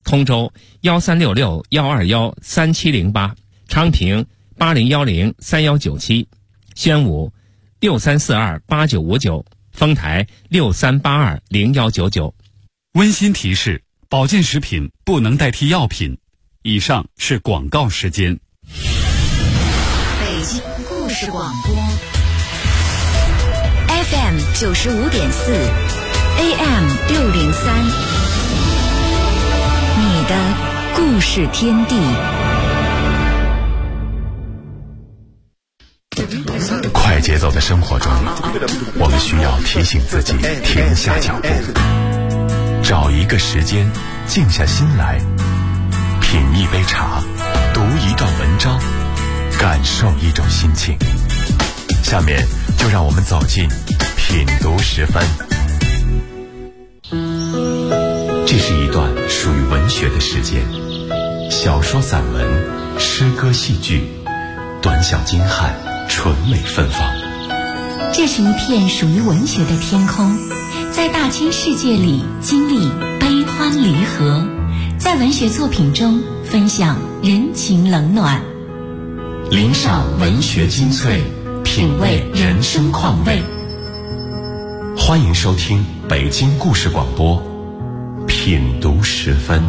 通州1366-121-3708，昌平8010-3197，宣武6342-8959，丰台6382-0199。 温馨提示：保健食品不能代替药品。以上是广告时间。 北京故事广播 FM 95.4 AM 603，你的故事天地。 快节奏的生活中，我们需要提醒自己停下脚步，找一个时间静下心来，品一杯茶，读一段文章，感受一种心情。下面就让我们走进品读10分。这是一段属于文学的时间，小说、散文、诗歌、戏剧，短小精悍，纯美芬芳。 这是一片属于文学的天空，在大千世界里经历悲欢离合，在文学作品中分享人情冷暖， 聆赏文学精粹，品味人生况味。欢迎收听北京故事广播品读10分。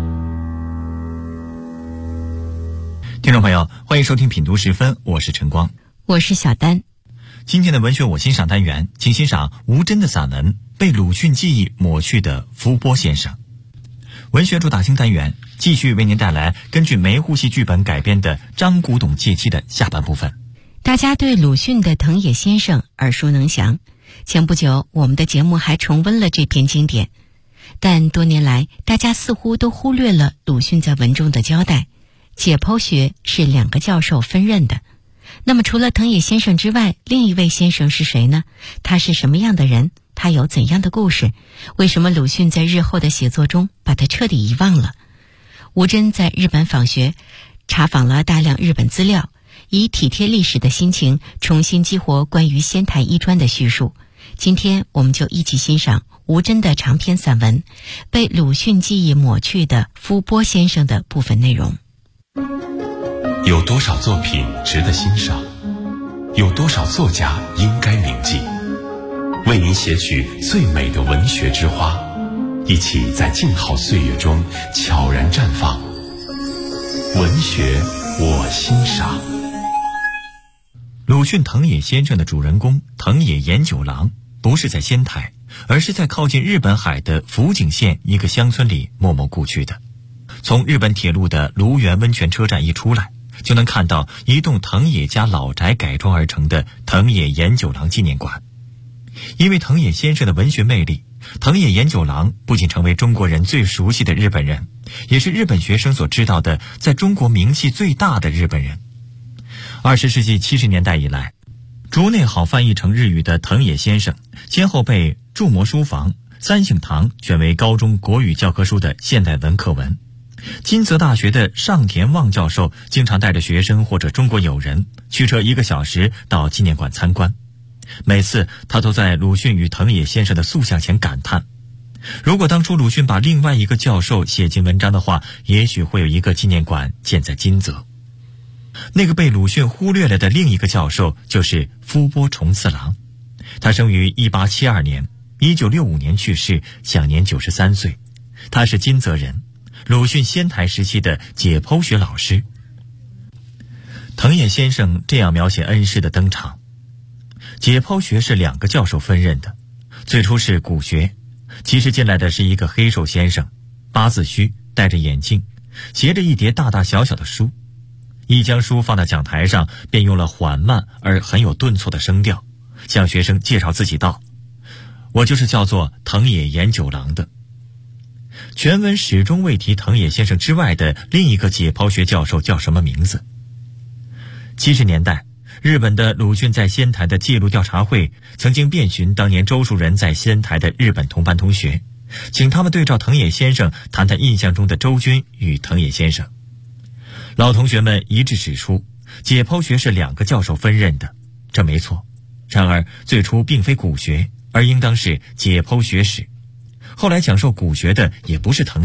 听众朋友，欢迎收听品读10分，我是陈光， 我是小丹。 今天的文学我欣赏单元，请欣赏吴真的散文《被鲁迅记忆抹去的福波先生》。文学主打星单元继续为您带来根据梅户戏剧本改编的张古董借期的下半部分。 大家对鲁迅的《藤野先生》耳熟能详，前不久我们的节目还重温了这篇经典，但多年来大家似乎都忽略了鲁迅在文中的交代，解剖学是2个教授分任的。那么除了藤野先生之外，另一位先生是谁呢？他是什么样的人？他有怎样的故事？为什么鲁迅在日后的写作中把他彻底遗忘了？吴真在日本访学，查访了大量日本资料，以体贴历史的心情重新激活关于仙台医专的叙述。今天我们就一起欣赏吴真的长篇散文《被鲁迅记忆抹去的福波先生》的部分内容。 有多少作品值得欣赏？有多少作家应该铭记？为您写取最美的文学之花，一起在静好岁月中悄然绽放。文学我欣赏。 鲁迅藤野先生的主人公藤野研九郎不是在仙台，而是在靠近日本海的福井县一个乡村里默默故去的。从日本铁路的芦原温泉车站一出来，就能看到一栋藤野家老宅改装而成的藤野研九郎纪念馆。因为藤野先生的文学魅力，藤野研九郎不仅成为中国人最熟悉的日本人，也是日本学生所知道的在中国名气最大的日本人。20世纪70年代以来，竹内好翻译成日语的藤野先生先后被筑摩书房、三省堂选为高中国语教科书的现代文课文。金泽大学的上田望教授经常带着学生或者中国友人驱车1个小时到纪念馆参观，每次他都在鲁迅与藤野先生的塑像前感叹，如果当初鲁迅把另外一个教授写进文章的话，也许会有一个纪念馆建在金泽。那个被鲁迅忽略了的另一个教授就是夫波重次郎，他生于1872年，1965年去世，享年93岁。他是金泽人，鲁迅仙台时期的解剖学老师。藤野先生这样描写恩师的登场：解剖学是2个教授分任的，最初是骨学，其实进来的是一个黑瘦先生，八字须，戴着眼镜，携着一叠大大小小的书。一将书放在讲台上，便用了缓慢而很有顿挫的声调向学生介绍自己道：我就是叫做藤野研九郎的。全文始终未提藤野先生之外的另一个解剖学教授叫什么名字。70年代，日本的鲁迅在仙台的记录调查会曾经遍寻当年周树人在仙台的日本同班同学，请他们对照藤野先生谈谈印象中的周军与藤野先生。老同学们一致指出，解剖学是2个教授分任的，这没错。然而最初并非骨学，而应当是解剖学史。后来讲授骨学的也不是藤野，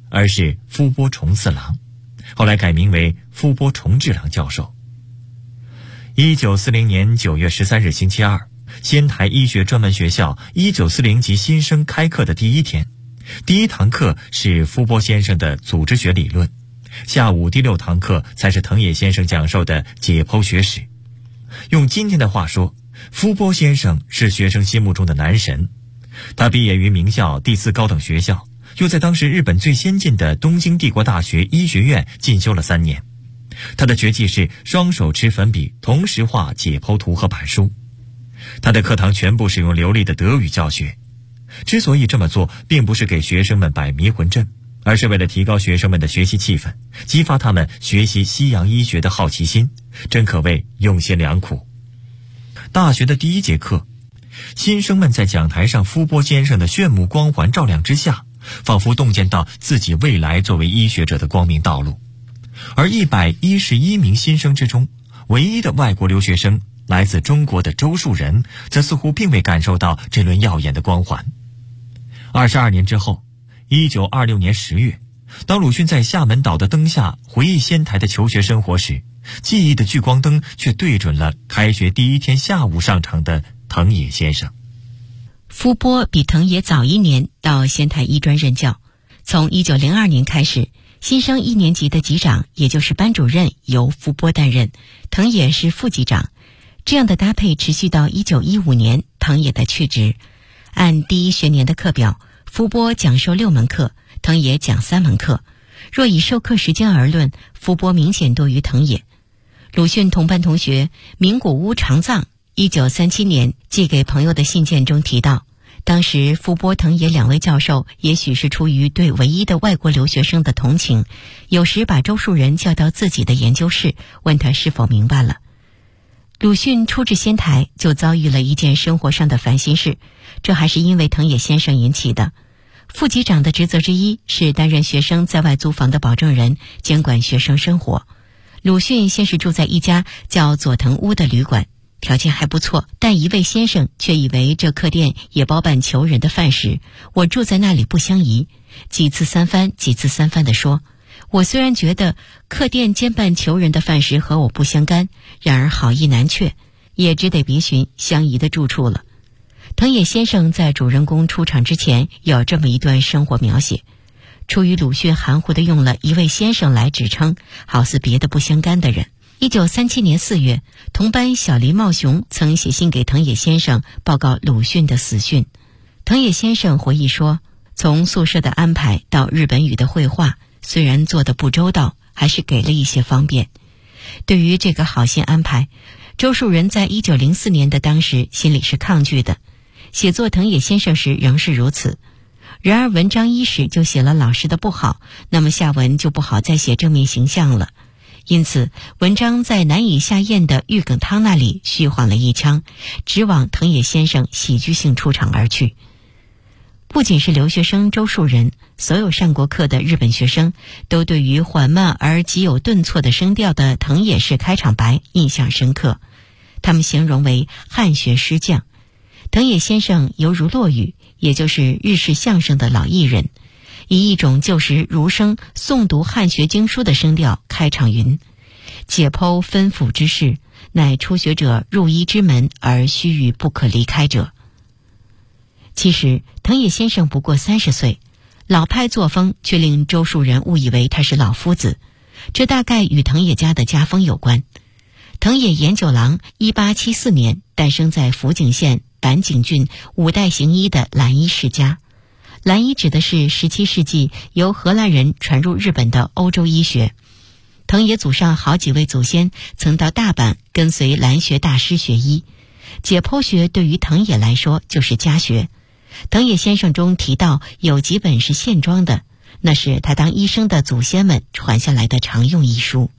而是夫波崇四郎，后来改名为夫波崇治郎教授。1940年9月13日星期二，仙台医学专门学校1940级新生开课的第一天，第一堂课是夫波先生的组织学理论，下午第6堂课才是藤野先生讲授的解剖学史。用今天的话说，夫波先生是学生心目中的男神。他毕业于名校第4高等学校，又在当时日本最先进的东京帝国大学医学院进修了3年。他的绝技是双手持粉笔同时画解剖图和板书。他的课堂全部使用流利的德语教学。之所以这么做，并不是给学生们摆迷魂阵，而是为了提高学生们的学习气氛，激发他们学习西洋医学的好奇心，真可谓用心良苦。大学的第1节课，新生们在讲台上夫波先生的炫目光环照亮之下，仿佛洞见到自己未来作为医学者的光明道路。而111名新生之中，唯一的外国留学生来自中国的周树人，则似乎并未感受到这轮耀眼的光环。22年之后，1926年10月，当鲁迅在厦门岛的灯下回忆仙台的求学生活时，记忆的聚光灯却对准了开学第1天下午上场的藤野先生。 夫波比藤野早1年到仙台医专任教，从1902年开始，新生1年级的级长，也就是班主任，由夫波担任，藤野是副级长。这样的搭配持续到1915年，藤野的去职。按第1学年的课表，夫波讲授6门课，藤野讲3门课。若以授课时间而论，夫波明显多于藤野。鲁迅同班同学名古屋长藏1937年寄给朋友的信件中提到，当时夫波藤野2位教授也许是出于对唯一的外国留学生的同情，有时把周树人叫到自己的研究室，问他是否明白了。鲁迅初至仙台就遭遇了一件生活上的烦心事，这还是因为藤野先生引起的。副级长的职责之一是担任学生在外租房的保证人，监管学生生活。鲁迅先是住在一家叫佐藤屋的旅馆，条件还不错，但一位先生却以为这客店也包办求人的饭食，我住在那里不相宜，几次三番地说，我虽然觉得客店兼办求人的饭食和我不相干，然而好意难却，也只得别寻相宜的住处了。藤野先生在主人公出场之前有这么一段生活描写，出于鲁迅含糊地用了一位先生来指称，好似别的不相干的人。1937年4月，同班小林茂雄曾写信给藤野先生报告鲁迅的死讯。藤野先生回忆说，从宿舍的安排到日本语的绘画，虽然做得不周到，还是给了一些方便。对于这个好心安排，周树人在1904年的当时心里是抗拒的，写作藤野先生时仍是如此。然而文章一始就写了老师的不好，那么下文就不好再写正面形象了。因此文章在难以下咽的玉梗汤那里虚晃了一枪，直往藤野先生喜剧性出场而去。不仅是留学生周树人，所有上过课的日本学生都对于缓慢而极有顿挫的声调的藤野式开场白印象深刻，他们形容为汉学诗匠。藤野先生犹如落语，也就是日式相声的老艺人，以一种旧时儒生诵读汉学经书的声调开场云：解剖分府之事，乃初学者入医之门而须臾不可离开者。其实藤野先生不过30岁，老派作风却令周树人误以为他是老夫子，这大概与藤野家的家风有关。藤野研九郎1874年诞生在福井县坂井郡五代行医的蓝医世家。蓝医指的是17世纪由荷兰人传入日本的欧洲医学。藤野祖上好几位祖先曾到大阪跟随蓝学大师学医，解剖学对于藤野来说就是家学。藤野先生中提到有几本是线装的，那是他当医生的祖先们传下来的常用医书。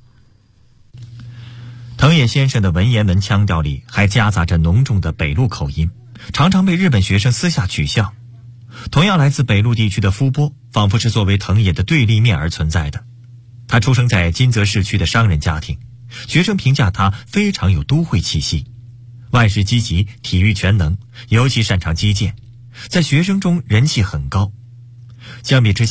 藤野先生的文言文腔调里还夹杂着浓重的北陆口音，常常被日本学生私下取笑。同样来自北陆地区的夫波，仿佛是作为藤野的对立面而存在的。他出生在金泽市区的商人家庭，学生评价他非常有都会气息，万事积极，体育全能，尤其擅长击剑，在学生中人气很高。相比之下，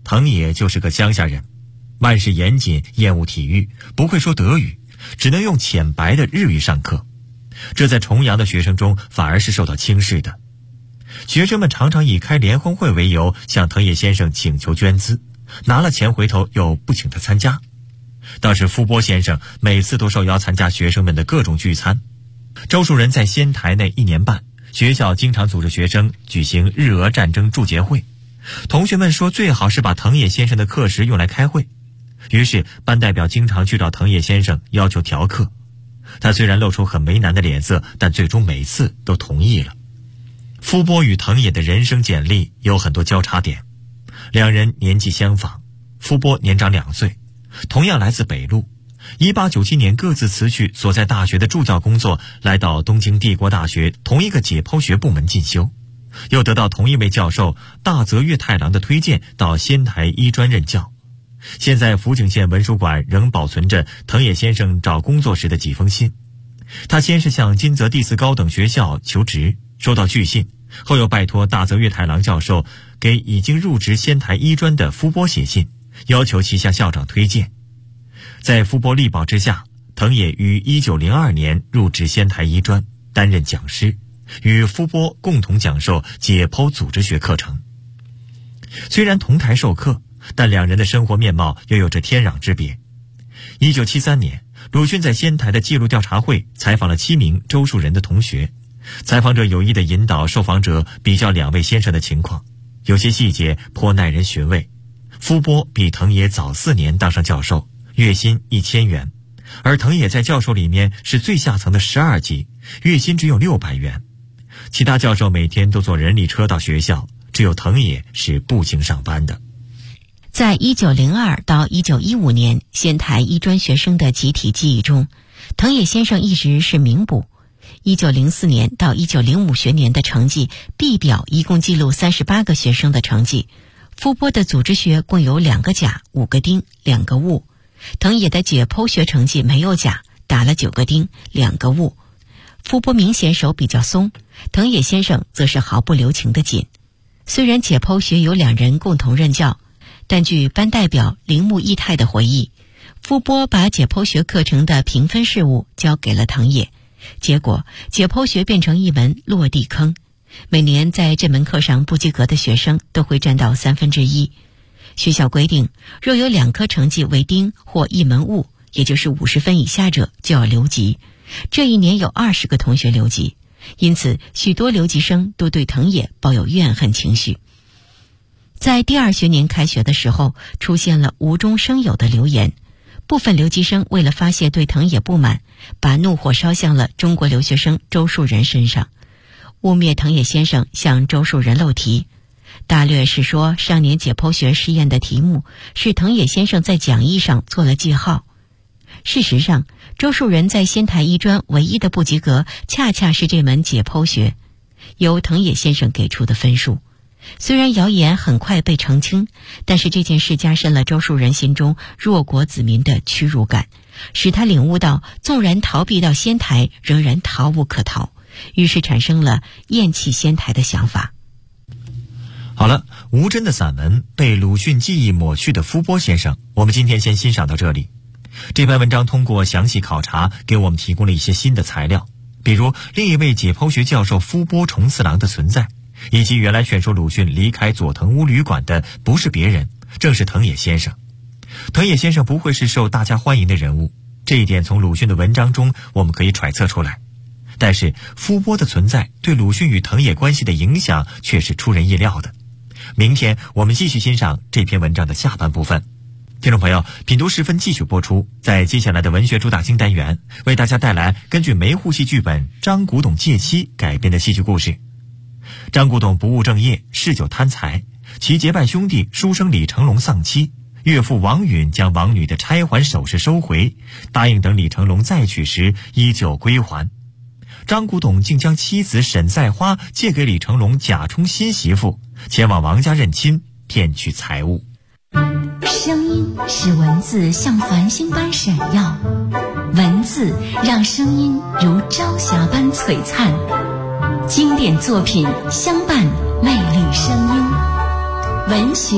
藤野就是个乡下人，万事严谨，厌恶体育，不会说德语，只能用浅白的日语上课。这在重阳的学生中反而是受到轻视的。学生们常常以开联欢会为由向藤野先生请求捐资，拿了钱回头又不请他参加。倒是夫波先生每次都受邀参加学生们的各种聚餐。周树人在仙台那1年半，学校经常组织学生举行日俄战争注解会，同学们说最好是把藤野先生的课时用来开会，于是班代表经常去找藤野先生要求调课。他虽然露出很为难的脸色，但最终每次都同意了。夫波与藤野的人生简历有很多交叉点，两人年纪相仿，夫波年长2岁，同样来自北陆。1897年各自辞去所在大学的助教工作，来到东京帝国大学同一个解剖学部门进修，又得到同一位教授大泽月太郎的推荐到仙台医专任教。现在福井县文书馆仍保存着藤野先生找工作时的几封信。他先是向金泽第4高等学校求职，收到拒信，后又拜托大泽月太郎教授给已经入职仙台医专的夫波写信，要求其向校长推荐。在夫波力保之下，藤野于1902年入职仙台医专，担任讲师，与夫波共同讲授解剖组织学课程。虽然同台授课，但两人的生活面貌又有着天壤之别。1973年，鲁迅在仙台的记录调查会采访了7名周树人的同学，采访者有意地引导受访者比较2位先生的情况，有些细节颇耐人寻味。夫波比藤野早4年当上教授，月薪1000元，而藤野在教授里面是最下层的12级，月薪只有600元。其他教授每天都坐人力车到学校，只有藤野是步行上班的。 在1902到1915年仙台医专学生的集体记忆中，藤野先生一直是名捕。1904年到1905学年的成绩 B 表一共记录38个学生的成绩，夫波的组织学共有2个甲、5个丁、2个戊。藤野的解剖学成绩没有甲，打了9个丁、2个戊。夫波明显手比较松，藤野先生则是毫不留情的紧。虽然解剖学有2人共同任教，但据班代表铃木义太的回忆，夫波把解剖学课程的评分事务交给了藤野，结果解剖学变成一门落地坑，每年在这门课上不及格的学生都会占到1/3。学校规定，若有2科成绩为丁或一门戊，也就是50分以下者就要留级。这一年有20个同学留级，因此许多留级生都对藤野抱有怨恨情绪。在第2学年开学的时候，出现了无中生有的流言，部分留级生为了发泄对藤野不满，把怒火烧向了中国留学生周树人身上，污蔑藤野先生向周树人漏题。大略是说，上年解剖学试验的题目是藤野先生在讲义上做了记号。事实上，周树人在仙台医专唯一的不及格恰恰是这门解剖学，由藤野先生给出的分数。虽然谣言很快被澄清，但是这件事加深了周树人心中弱国子民的屈辱感，使他领悟到纵然逃避到仙台，仍然逃无可逃，于是产生了厌弃仙台的想法。 好了，吴真的散文被鲁迅记忆抹去的夫波先生，我们今天先欣赏到这里。这篇文章通过详细考察给我们提供了一些新的材料，比如另一位解剖学教授夫波重次郎的存在，以及原来劝说鲁迅离开佐藤屋旅馆的不是别人，正是藤野先生。藤野先生不会是受大家欢迎的人物，这一点从鲁迅的文章中我们可以揣测出来。但是夫波的存在对鲁迅与藤野关系的影响却是出人意料的。明天我们继续欣赏这篇文章的下半部分。听众朋友，品读时分继续播出，在接下来的文学主打金单元，为大家带来根据梅户戏剧本《张古董借妻》改编的戏剧故事。张古董不务正业，嗜酒贪财，其结拜兄弟书生李成龙丧妻，岳父王允将王女的钗环首饰收回，答应等李成龙再娶时依旧归还。张古董竟将妻子沈赛花借给李成龙假充新媳妇，前往王家认亲，骗取财物。 声音使文字像繁星般闪耀，文字让声音如朝霞般璀璨。经典作品相伴魅力声音，文学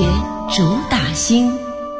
主打星。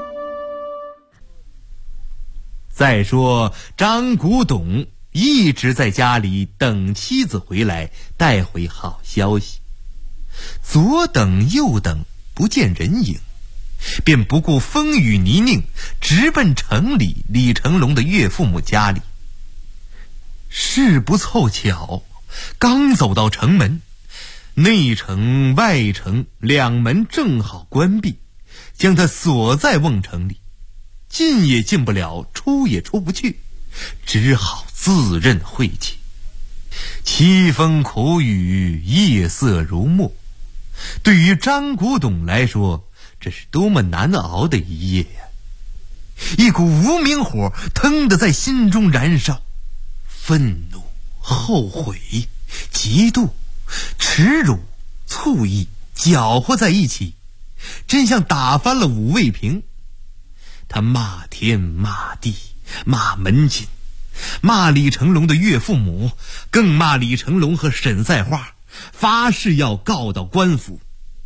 再说张古董一直在家里等妻子回来，带回好消息，左等右等不见人影，便不顾风雨泥泞，直奔城里李成龙的岳父母家里。事不凑巧，刚走到城门，内城外城两门正好关闭，将他锁在瓮城里，进也进不了，出也出不去，只好自认晦气。凄风苦雨，夜色如墨，对于张古董来说，这是多么难熬的一夜呀！一股无名火腾地在心中燃烧，愤怒、后悔、嫉妒、耻辱、醋意搅和在一起，真像打翻了五味瓶。他骂天骂地骂门禁，骂李成龙的岳父母，更骂李成龙和沈赛花，发誓要告到官府。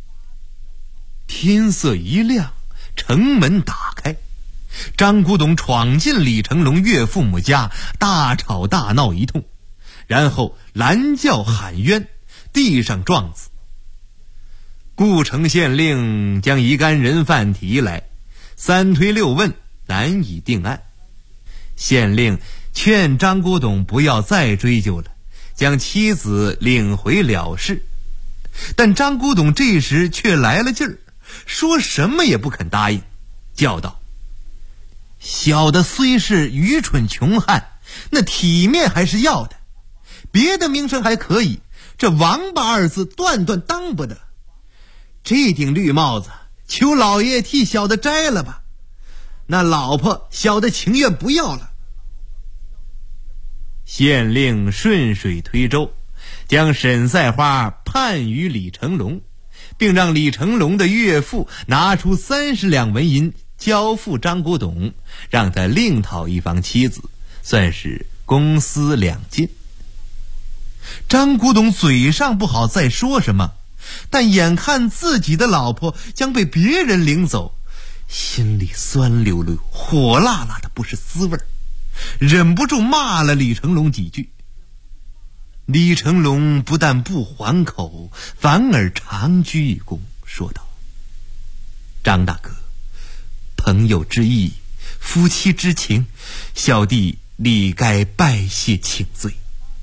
天色一亮，城门打开，张古董闯进李成龙岳父母家，大吵大闹一通，然后拦轿喊冤，递上状子。故城县令将一干人犯提来，三推六问，难以定案。县令劝张古董不要再追究了，将妻子领回了事。但张古董这时却来了劲儿，说什么也不肯答应，叫道：小的虽是愚蠢穷汉，那体面还是要的，别的名声还可以，这王八二字断断当不得。这顶绿帽子求老爷替小的摘了吧，那老婆小的情愿不要了。县令顺水推舟，将沈赛花判于李成龙，并让李成龙的岳父拿出30两纹银交付张古董，让他另讨一房妻子，算是公私两尽。张古董嘴上不好再说什么，但眼看自己的老婆将被别人领走，心里酸溜溜火辣辣的不是滋味，忍不住骂了李成龙几句。李成龙不但不还口，反而长鞠一躬，说道：张大哥，朋友之义，夫妻之情，小弟理该拜谢请罪。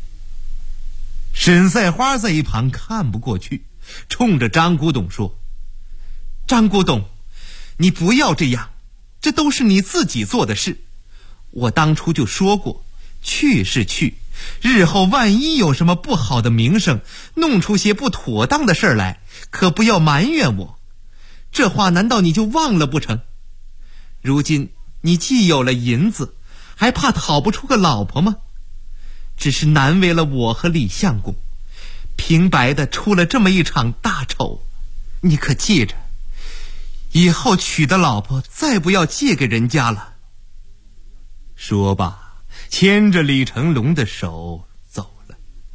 沈赛花在一旁看不过去，冲着张古董说：张古董，你不要这样，这都是你自己做的事。我当初就说过，去是去，日后万一有什么不好的名声，弄出些不妥当的事来，可不要埋怨我。这话难道你就忘了不成？如今你既有了银子，还怕讨不出个老婆吗？只是难为了我和李相公，平白的出了这么一场大丑。你可记着，以后娶的老婆再不要借给人家了。说罢，牵着李成龙的手走了。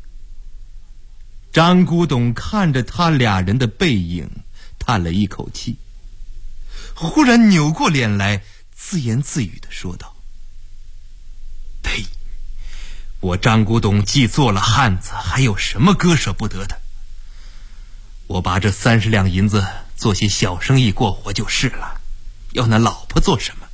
张古董看着他俩人的背影，叹了一口气，忽然扭过脸来，自言自语地说道：呸！我张古董既做了汉子，还有什么割舍不得的？我把这30两银子做些小生意过活就是了，要那老婆做什么？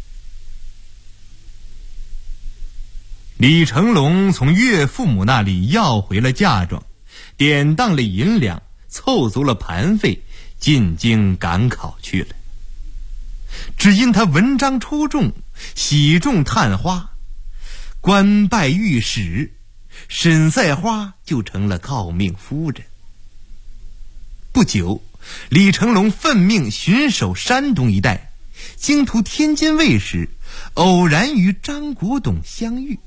李成龙从岳父母那里要回了嫁妆，典当了银两，凑足了盘费，进京赶考去了。只因他文章出众，喜重探花，官拜御史，沈赛花就成了诰命夫人。不久，李成龙奉命巡守山东一带，经途天津卫时，偶然与张古董相遇。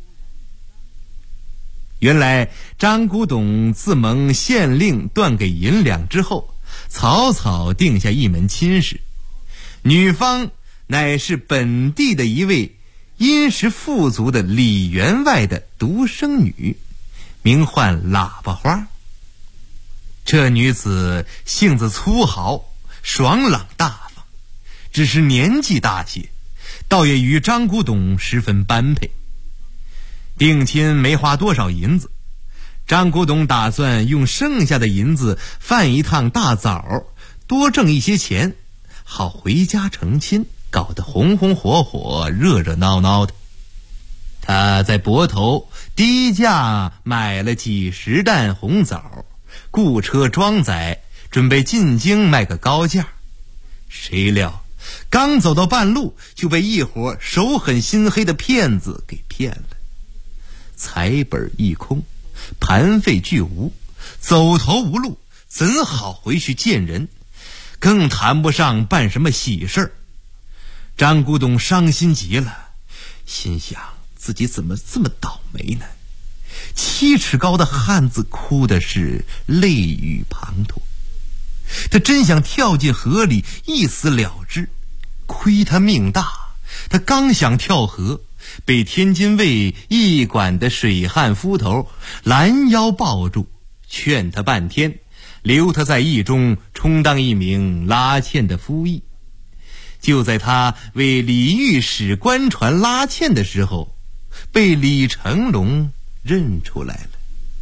原来张古董自蒙县令断给银两之后，草草定下一门亲事，女方乃是本地的一位殷实富足的李员外的独生女，名唤喇叭花。这女子性子粗豪，爽朗大方， 只是年纪大些，倒也与张古董十分般配。定亲没花多少银子，张古董打算用剩下的银子贩一趟大枣，多挣一些钱，好回家成亲，搞得红红火火、热热闹闹的。他在泊头低价买了几10担红枣，雇车装载，准备进京卖个高价。谁料刚走到半路，就被一伙手狠心黑的骗子给骗了，财本一空，盘费俱无，走投无路，怎好回去见人，更谈不上办什么喜事儿。张古董伤心极了，心想自己怎么这么倒霉呢？7尺高的汉子哭的是泪雨滂沱，他真想跳进河里一死了之，亏他命大，他刚想跳河，被天津卫驿馆的水旱夫头拦腰抱住，劝他半天，留他在驿中充当一名拉纤的夫役。就在他为李御史官船拉纤的时候，被李成龙认出来了。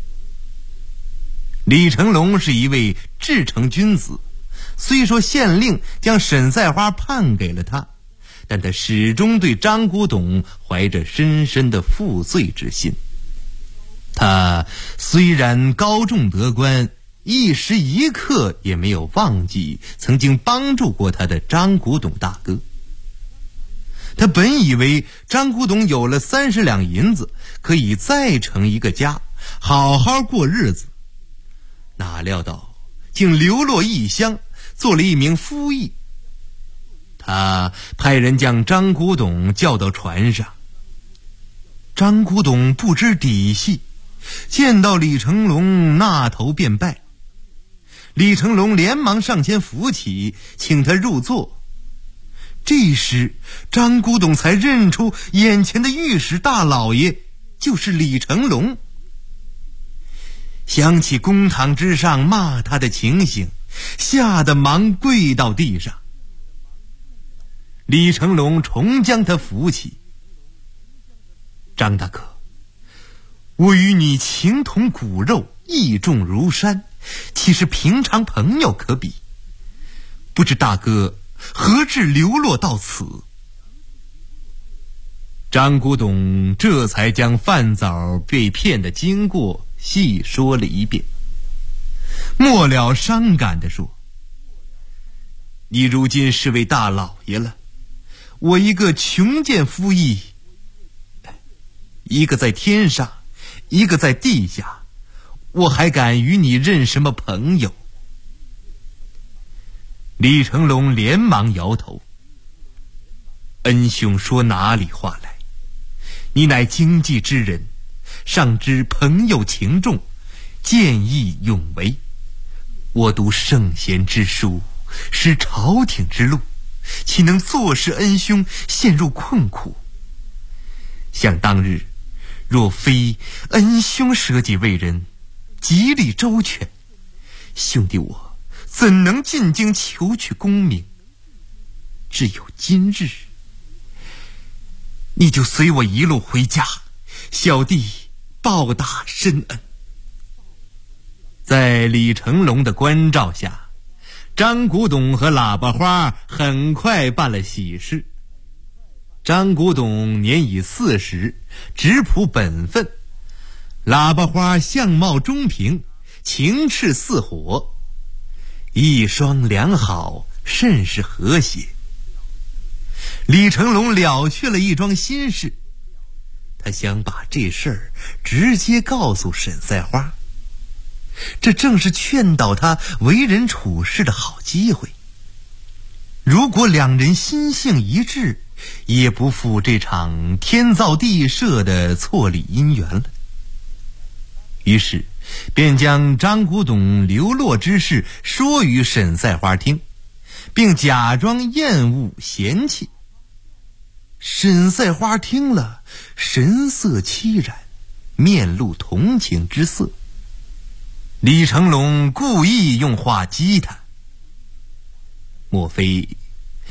李成龙是一位至诚君子，虽说县令将沈赛花判给了他，但他始终对张古董怀着深深的负罪之心。他虽然高中得官，一时一刻也没有忘记曾经帮助过他的张古董大哥。他本以为张古董有了30两银子，可以再成一个家，好好过日子，哪料到竟流落异乡，做了一名夫役。他派人将张古董叫到船上，张古董不知底细，见到李成龙那头便拜。李成龙连忙上前扶起，请他入座。这时张古董才认出眼前的御史大老爷就是李成龙。想起公堂之上骂他的情形，吓得忙跪到地上。李成龙重将他扶起。张大哥，我与你情同骨肉，义重如山，岂是平常朋友可比？不知大哥何至流落到此？张古董这才将饭枣被骗的经过细说了一遍，末了伤感地说：你如今是位大老爷了，我一个穷贱夫役，一个在天上，一个在地下，我还敢与你认什么朋友？李成龙连忙摇头：恩兄说哪里话来？你乃经济之人，尚知朋友情重，见义勇为。我读圣贤之书，识朝廷之路，岂能坐视恩兄陷入困苦？想当日，若非恩兄舍己为人，极力周全，兄弟我怎能进京求取功名？只有今日，你就随我一路回家，小弟报答深恩。在李成龙的关照下，张古董和喇叭花很快办了喜事。张古董年已40，质朴本分；喇叭花相貌中平，情赤似火，一双良好，甚是和谐。李成龙了却了一桩心事，他想把这事儿直接告诉沈赛花，这正是劝导他为人处事的好机会。如果两人心性一致，也不负这场天造地设的错理姻缘了。于是便将张古董流落之事说与沈赛花听，并假装厌恶嫌弃。沈赛花听了，神色凄然，面露同情之色。李成龙故意用话激他，莫非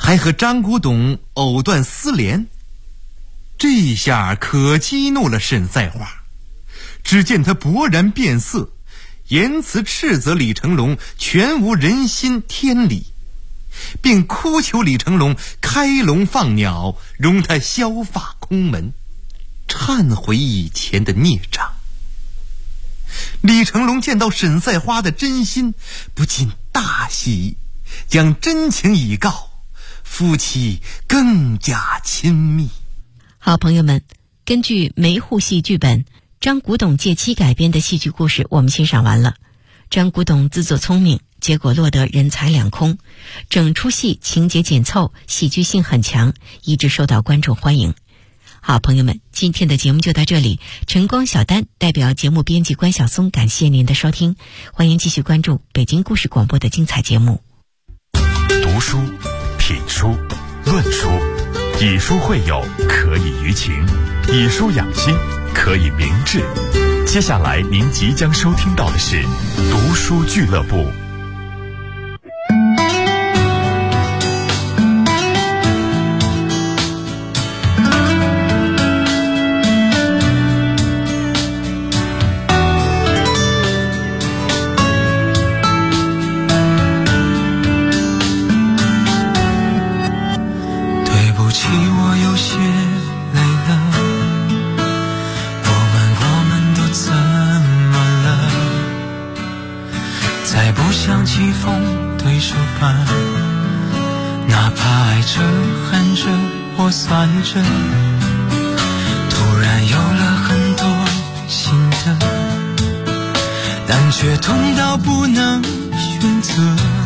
还和张古董藕断丝连。这下可激怒了沈赛花，只见他勃然变色，言辞斥责李成龙全无人心天理，并哭求李成龙开笼放鸟，容他削发空门，忏悔以前的孽障。李成龙见到沈赛花的真心，不禁大喜，将真情以告，夫妻更加亲密。 好朋友们，根据梅户戏剧本张古董借妻改编的戏剧故事我们欣赏完了。张古董自作聪明，结果落得人财两空，整出戏情节紧凑，喜剧性很强，一直受到观众欢迎。好朋友们，今天的节目就到这里，晨光小丹代表节目编辑关晓松感谢您的收听，欢迎继续关注北京故事广播的精彩节目。 读书、品书、论书，以书会友，可以娱情；以书养心，可以明志。接下来您即将收听到的是读书俱乐部。 像棋逢对手般，哪怕爱着恨着或算着，突然有了很多心得，但却痛到不能选择。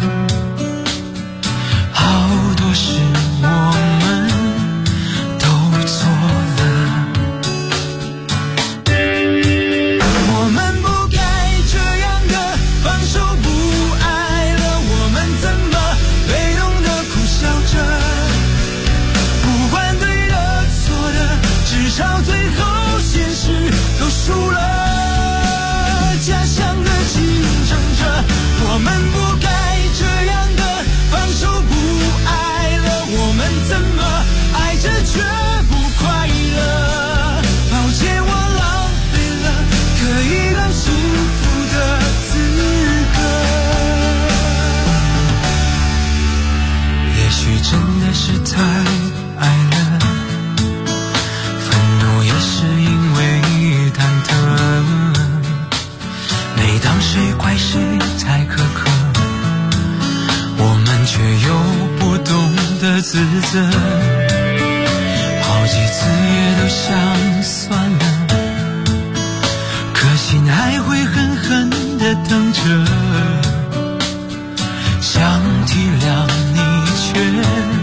好多事我们都做了，我们不该这样的放手不到最后现实都输了，假象的竞争者，我们不该这样的放手不爱了，我们怎么爱着却不快乐？抱歉，我浪费了可以让幸福的资格，也许真的是太爱了，是因为忐忑，每当谁怪谁太苛刻，我们却又不懂得自责，好几次也都想算了，可心还会狠狠地等着，想体谅你却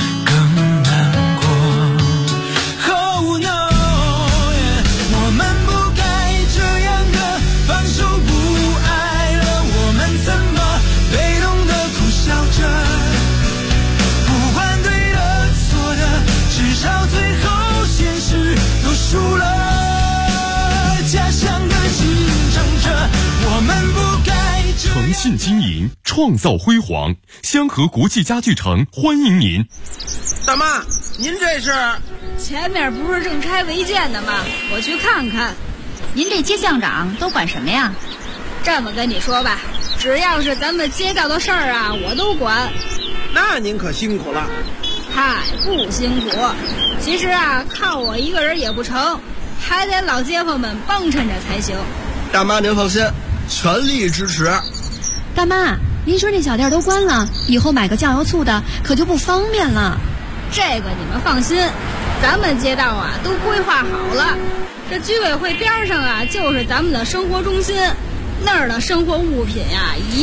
输了，假象的竞争者，我们不该诚信经营，创造辉煌。香河国际家具城欢迎您。 大妈，您这是？ 前面不是正拆违建呢吗？我去看看。 您这街巷长都管什么呀？ 这么跟你说吧，只要是咱们街道的事儿啊，我都管。 那您可辛苦了。 嗨，不辛苦。其实啊，靠我一个人也不成，还得老街坊们帮衬着才行。 大妈您放心，全力支持。 大妈，您说这小店都关了，以后买个酱油醋的可就不方便了。 这个你们放心，咱们街道啊都规划好了，这居委会边上啊就是咱们的生活中心，那儿的生活物品呀